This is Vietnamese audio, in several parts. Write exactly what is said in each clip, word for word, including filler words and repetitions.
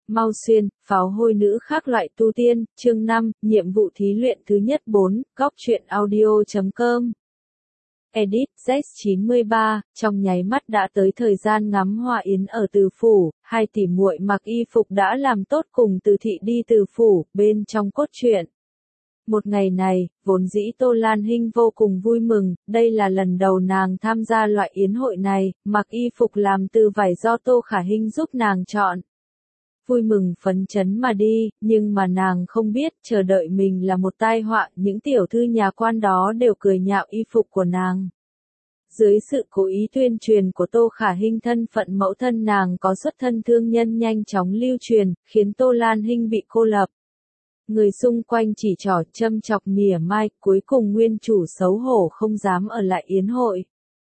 Mau Xuyên, pháo hôi nữ khác loại tu tiên, chương năm, nhiệm vụ thí luyện thứ nhất bốn, góc truyện audio chấm com. Edit, Z chín mươi ba, trong nháy mắt đã tới thời gian ngắm hoa yến ở Từ Phủ, hai tỷ muội mặc y phục đã làm tốt cùng Từ Thị đi Từ Phủ, bên trong cốt truyện. Một ngày này, vốn dĩ Tô Lan Hinh vô cùng vui mừng, đây là lần đầu nàng tham gia loại yến hội này, mặc y phục làm từ vải do Tô Khả Hinh giúp nàng chọn. Vui mừng phấn chấn mà đi, nhưng mà nàng không biết, chờ đợi mình là một tai họa, những tiểu thư nhà quan đó đều cười nhạo y phục của nàng. Dưới sự cố ý tuyên truyền của Tô Khả Hinh, thân phận mẫu thân nàng có xuất thân thương nhân nhanh chóng lưu truyền, khiến Tô Lan Hinh bị cô lập. Người xung quanh chỉ trỏ châm chọc mỉa mai, cuối cùng nguyên chủ xấu hổ không dám ở lại yến hội.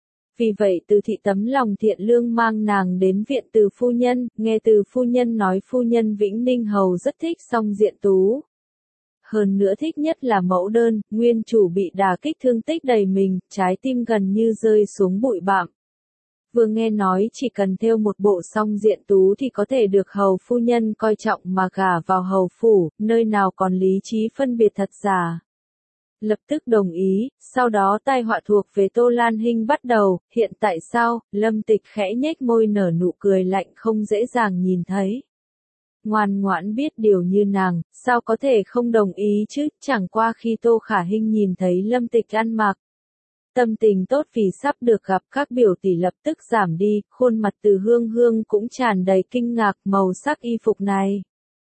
Vì vậy Từ Thị tấm lòng thiện lương mang nàng đến viện Từ phu nhân, nghe Từ phu nhân nói phu nhân Vĩnh Ninh Hầu rất thích song diện tú. Hơn nữa thích nhất là mẫu đơn, nguyên chủ bị đả kích thương tích đầy mình, trái tim gần như rơi xuống bụi bặm. Vừa nghe nói chỉ cần thêu một bộ song diện tú thì có thể được hầu phu nhân coi trọng mà gả vào hầu phủ, nơi nào còn lý trí phân biệt thật giả. Lập tức đồng ý, sau đó tai họa thuộc về Tô Lan Hinh bắt đầu, hiện tại sao, Lâm Tịch khẽ nhếch môi nở nụ cười lạnh không dễ dàng nhìn thấy. Ngoan ngoãn biết điều như nàng, sao có thể không đồng ý chứ, chẳng qua khi Tô Khả Hinh nhìn thấy Lâm Tịch ăn mặc. Tâm tình tốt vì sắp được gặp các biểu tỷ lập tức giảm đi, khuôn mặt Từ Hương Hương cũng tràn đầy kinh ngạc màu sắc y phục này.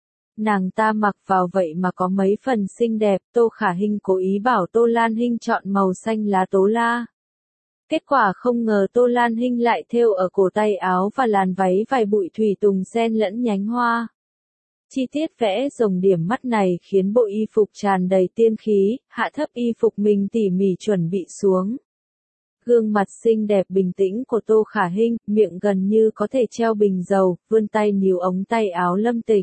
Nàng ta mặc vào vậy mà có mấy phần xinh đẹp, Tô Khả Hinh cố ý bảo Tô Lan Hinh chọn màu xanh lá tố la. Kết quả không ngờ Tô Lan Hinh lại thêu ở cổ tay áo và làn váy vài bụi thủy tùng xen lẫn nhánh hoa. Chi tiết vẽ rồng điểm mắt này khiến bộ y phục tràn đầy tiên khí, hạ thấp y phục mình tỉ mỉ chuẩn bị xuống. Gương mặt xinh đẹp bình tĩnh của Tô Khả Hinh, miệng gần như có thể treo bình dầu, vươn tay níu ống tay áo Lâm Tịch.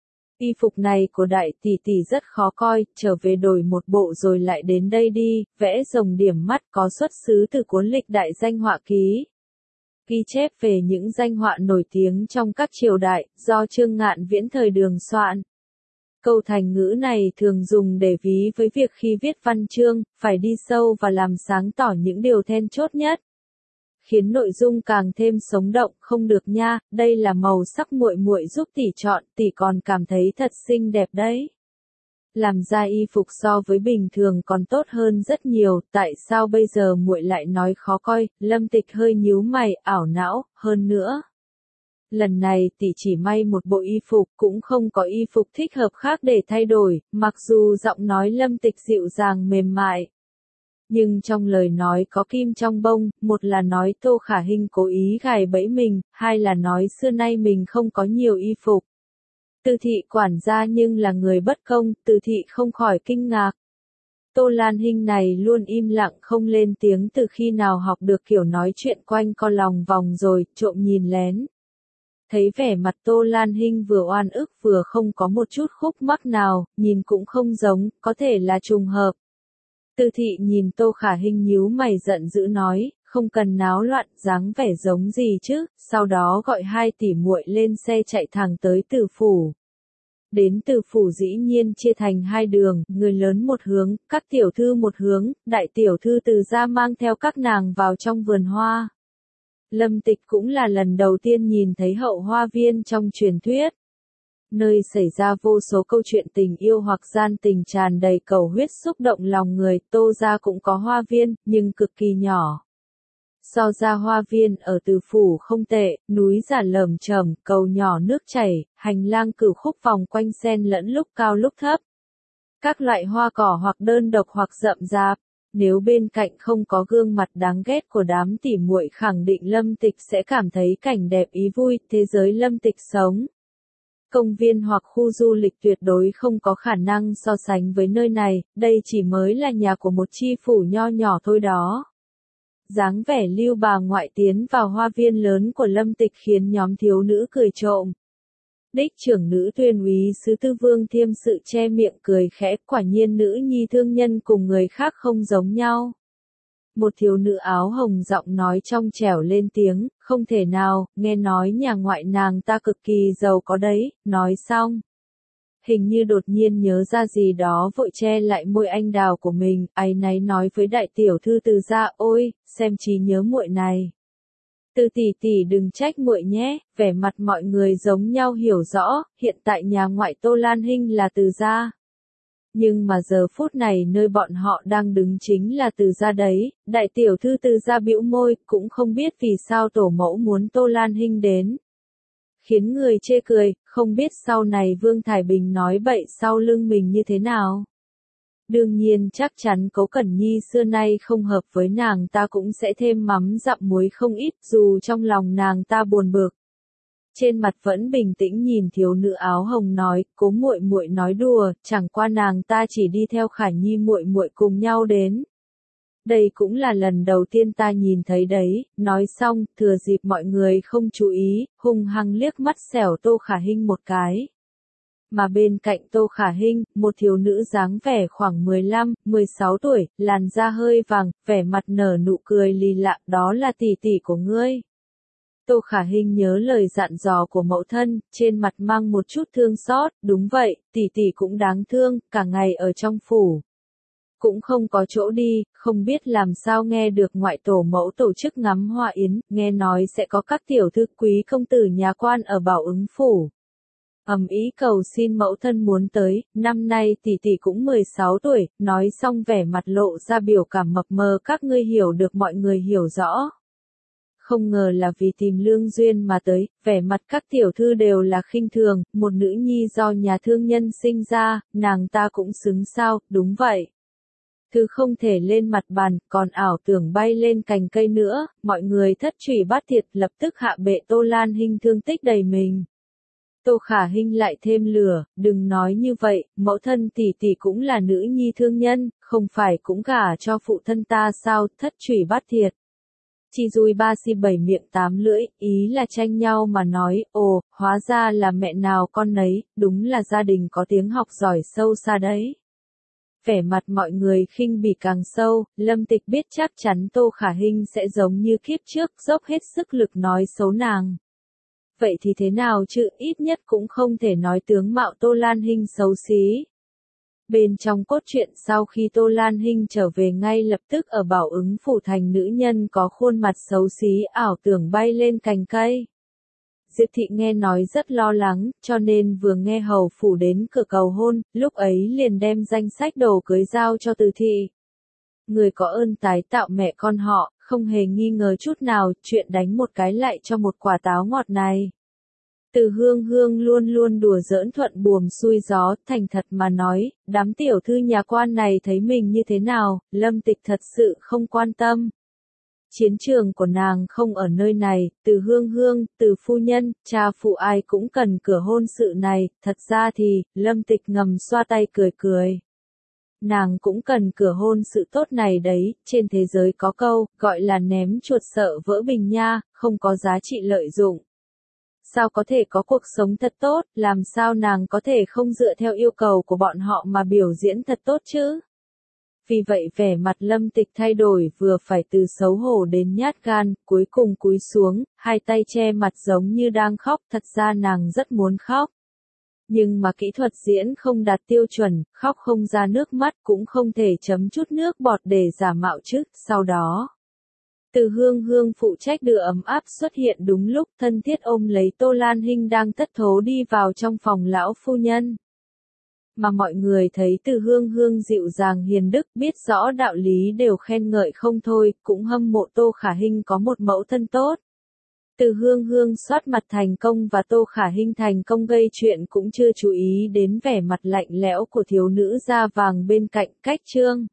Y phục này của đại tỷ tỷ rất khó coi, trở về đổi một bộ rồi lại đến đây đi, vẽ rồng điểm mắt có xuất xứ từ cuốn lịch đại danh họa ký. Ghi chép về những danh họa nổi tiếng trong các triều đại, do Trương Ngạn Viễn thời Đường soạn. Câu thành ngữ này thường dùng để ví với việc khi viết văn chương, phải đi sâu và làm sáng tỏ những điều then chốt nhất. Khiến nội dung càng thêm sống động, không được nha, đây là màu sắc muội muội giúp tỷ chọn, tỷ còn cảm thấy thật xinh đẹp đấy. Làm ra y phục so với bình thường còn tốt hơn rất nhiều, tại sao bây giờ muội lại nói khó coi, Lâm Tịch hơi nhíu mày, ảo não, hơn nữa. Lần này tỷ chỉ may một bộ y phục, cũng không có y phục thích hợp khác để thay đổi, mặc dù giọng nói Lâm Tịch dịu dàng mềm mại. Nhưng trong lời nói có kim trong bông, một là nói Tô Khả Hinh cố ý gài bẫy mình, hai là nói xưa nay mình không có nhiều y phục. Từ Thị quản gia nhưng là người bất công, Từ Thị không khỏi kinh ngạc. Tô Lan Hinh này luôn im lặng không lên tiếng từ khi nào học được kiểu nói chuyện quanh co lòng vòng rồi, trộm nhìn lén. Thấy vẻ mặt Tô Lan Hinh vừa oan ức vừa không có một chút khúc mắc nào, nhìn cũng không giống, có thể là trùng hợp. Từ Thị nhìn Tô Khả Hinh nhíu mày giận dữ nói, không cần náo loạn, dáng vẻ giống gì chứ, sau đó gọi hai tỷ muội lên xe chạy thẳng tới Từ Phủ. Đến Từ Phủ dĩ nhiên chia thành hai đường, người lớn một hướng, các tiểu thư một hướng, đại tiểu thư Từ gia mang theo các nàng vào trong vườn hoa. Lâm Tịch cũng là lần đầu tiên nhìn thấy hậu hoa viên trong truyền thuyết. Nơi xảy ra vô số câu chuyện tình yêu hoặc gian tình tràn đầy cầu huyết xúc động lòng người, Tô gia cũng có hoa viên, nhưng cực kỳ nhỏ. So ra hoa viên ở Từ Phủ không tệ, núi giả lởm chởm, cầu nhỏ nước chảy, hành lang cửu khúc vòng quanh xen lẫn lúc cao lúc thấp. Các loại hoa cỏ hoặc đơn độc hoặc rậm rạp. Nếu bên cạnh không có gương mặt đáng ghét của đám tỉ muội khẳng định Lâm Tịch sẽ cảm thấy cảnh đẹp ý vui, thế giới Lâm Tịch sống. Công viên hoặc khu du lịch tuyệt đối không có khả năng so sánh với nơi này, đây chỉ mới là nhà của một chi phủ nho nhỏ thôi đó. Dáng vẻ lưu bà ngoại tiến vào hoa viên lớn của Lâm Tịch khiến nhóm thiếu nữ cười trộm. Đích trưởng nữ tuyên úy sứ Tư Vương Thiêm Sự che miệng cười khẽ, quả nhiên nữ nhi thương nhân cùng người khác không giống nhau. Một thiếu nữ áo hồng giọng nói trong trẻo lên tiếng, không thể nào, nghe nói nhà ngoại nàng ta cực kỳ giàu có đấy, nói xong. Hình như đột nhiên nhớ ra gì đó vội che lại môi anh đào của mình, áy náy nói với đại tiểu thư Từ gia, ôi, xem trí nhớ muội này. Từ tỷ tỷ đừng trách muội nhé, vẻ mặt mọi người giống nhau hiểu rõ, hiện tại nhà ngoại Tô Lan Hinh là Từ gia. Nhưng mà giờ phút này nơi bọn họ đang đứng chính là Từ gia đấy, đại tiểu thư Từ gia bĩu môi, cũng không biết vì sao tổ mẫu muốn Tô Lan Hinh đến. Khiến người chê cười, không biết sau này Vương Thải Bình nói bậy sau lưng mình như thế nào. Đương nhiên chắc chắn Cố Cẩn Nhi xưa nay không hợp với nàng ta cũng sẽ thêm mắm dặm muối không ít dù trong lòng nàng ta buồn bực. Trên mặt vẫn bình tĩnh nhìn thiếu nữ áo hồng nói, Cố muội muội nói đùa, chẳng qua nàng ta chỉ đi theo Khả Nhi muội muội cùng nhau đến. Đây cũng là lần đầu tiên ta nhìn thấy đấy, nói xong, thừa dịp mọi người không chú ý, hung hăng liếc mắt xẻo Tô Khả Hinh một cái. Mà bên cạnh Tô Khả Hinh, một thiếu nữ dáng vẻ khoảng mười lăm, mười sáu tuổi, làn da hơi vàng, vẻ mặt nở nụ cười lì lạ, đó là tỷ tỷ của ngươi. Tô Khả Hinh nhớ lời dặn dò của mẫu thân, trên mặt mang một chút thương xót, đúng vậy, tỷ tỷ cũng đáng thương, cả ngày ở trong phủ. Cũng không có chỗ đi, không biết làm sao nghe được ngoại tổ mẫu tổ chức ngắm hoa yến, nghe nói sẽ có các tiểu thư quý công tử nhà quan ở Bảo Ứng phủ. Ầm ý cầu xin mẫu thân muốn tới, năm nay tỷ tỷ cũng mười sáu tuổi, nói xong vẻ mặt lộ ra biểu cảm mập mờ các ngươi hiểu được mọi người hiểu rõ. Không ngờ là vì tìm lương duyên mà tới, vẻ mặt các tiểu thư đều là khinh thường, một nữ nhi do nhà thương nhân sinh ra, nàng ta cũng xứng sao, đúng vậy. Thứ không thể lên mặt bàn, còn ảo tưởng bay lên cành cây nữa, mọi người thất trùy bát thiệt lập tức hạ bệ Tô Lan Hinh thương tích đầy mình. Tô Khả Hinh lại thêm lửa, đừng nói như vậy, mẫu thân tỷ tỷ cũng là nữ nhi thương nhân, không phải cũng gả cho phụ thân ta sao, thất trùy bát thiệt. Chi dùi ba si bảy miệng tám lưỡi, ý là tranh nhau mà nói, ồ, hóa ra là mẹ nào con nấy, đúng là gia đình có tiếng học giỏi sâu xa đấy. Vẻ mặt mọi người khinh bỉ càng sâu, Lâm Tịch biết chắc chắn Tô Khả Hinh sẽ giống như kiếp trước dốc hết sức lực nói xấu nàng. Vậy thì thế nào chứ, ít nhất cũng không thể nói tướng mạo Tô Lan Hinh xấu xí. Bên trong cốt truyện sau khi Tô Lan Hinh trở về ngay lập tức ở Bảo Ứng phủ thành nữ nhân có khuôn mặt xấu xí ảo tưởng bay lên cành cây. Diệp Thị nghe nói rất lo lắng, cho nên vừa nghe hầu phủ đến cửa cầu hôn, lúc ấy liền đem danh sách đồ cưới giao cho Từ Thị. Người có ơn tái tạo mẹ con họ, không hề nghi ngờ chút nào, chuyện đánh một cái lại cho một quả táo ngọt này. Từ Hương Hương luôn luôn đùa giỡn thuận buồm xuôi gió, thành thật mà nói, đám tiểu thư nhà quan này thấy mình như thế nào, Lâm Tịch thật sự không quan tâm. Chiến trường của nàng không ở nơi này, Từ Hương Hương, Từ phu nhân, cha phụ ai cũng cần cửa hôn sự này, thật ra thì, Lâm Tịch ngầm xoa tay cười cười. Nàng cũng cần cửa hôn sự tốt này đấy, trên thế giới có câu, gọi là ném chuột sợ vỡ bình nha, không có giá trị lợi dụng. Sao có thể có cuộc sống thật tốt, làm sao nàng có thể không dựa theo yêu cầu của bọn họ mà biểu diễn thật tốt chứ? Vì vậy vẻ mặt Lâm Tịch thay đổi vừa phải từ xấu hổ đến nhát gan, cuối cùng cúi xuống, hai tay che mặt giống như đang khóc, thật ra nàng rất muốn khóc. Nhưng mà kỹ thuật diễn không đạt tiêu chuẩn, khóc không ra nước mắt cũng không thể chấm chút nước bọt để giả mạo chứ, sau đó. Từ Hương Hương phụ trách đưa ấm áp xuất hiện đúng lúc thân thiết ôm lấy Tô Lan Hinh đang thất thố đi vào trong phòng lão phu nhân. Mà mọi người thấy Từ Hương Hương dịu dàng hiền đức biết rõ đạo lý đều khen ngợi không thôi, cũng hâm mộ Tô Khả Hinh có một mẫu thân tốt. Từ Hương Hương soát mặt thành công và Tô Khả Hinh thành công gây chuyện cũng chưa chú ý đến vẻ mặt lạnh lẽo của thiếu nữ da vàng bên cạnh cách trương.